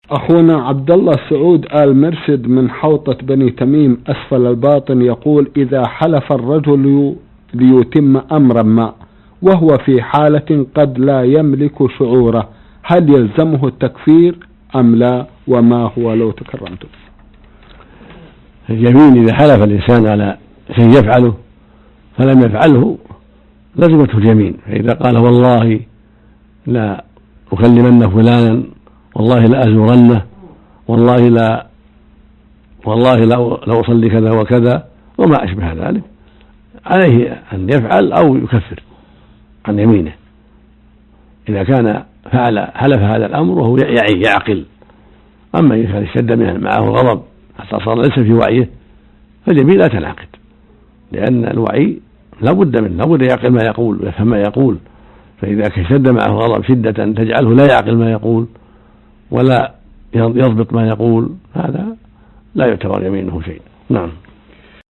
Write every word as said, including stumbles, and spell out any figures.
أخونا عبد الله سعود آل مرشد من حوطة بني تميم أسفل الباطن يقول: إذا حلف الرجل ليتم أمرا ما وهو في حالة قد لا يملك شعوره، هل يلزمه التكفير أم لا؟ وما هو لو تكرمتم؟ اليمين إذا حلف الإنسان على شيء يفعله فلم يفعله لزمته اليمين، فإذا قال والله لا أكلمن فلانا، والله لا أزورنه، والله لا والله لا أصلي كذا وكذا وما أشبه ذلك، عليه أن يفعل أو يكفر عن يمينه إذا كان فعل حلف هذا الأمر وهو يعي يعقل. أما إذا كان اشتد معه الغضب حتى صار ليس في وعيه فاليمين لا تنعقد، لأن الوعي لا بد منه، لا بد يعقل ما يقول ويفهم ما يقول، فإذا اشتد معه الغضب شدة تجعله لا يعقل ما يقول ولا يضبط ما يقول هذا لا يعتبر يمينه شيء. نعم.